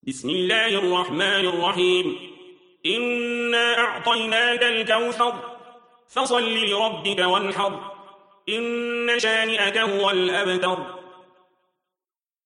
بسم الله الرحمن الرحيم. إنا أعطيناك الكوثر فصل لربك وانحر إن شانئك هو الأبتر.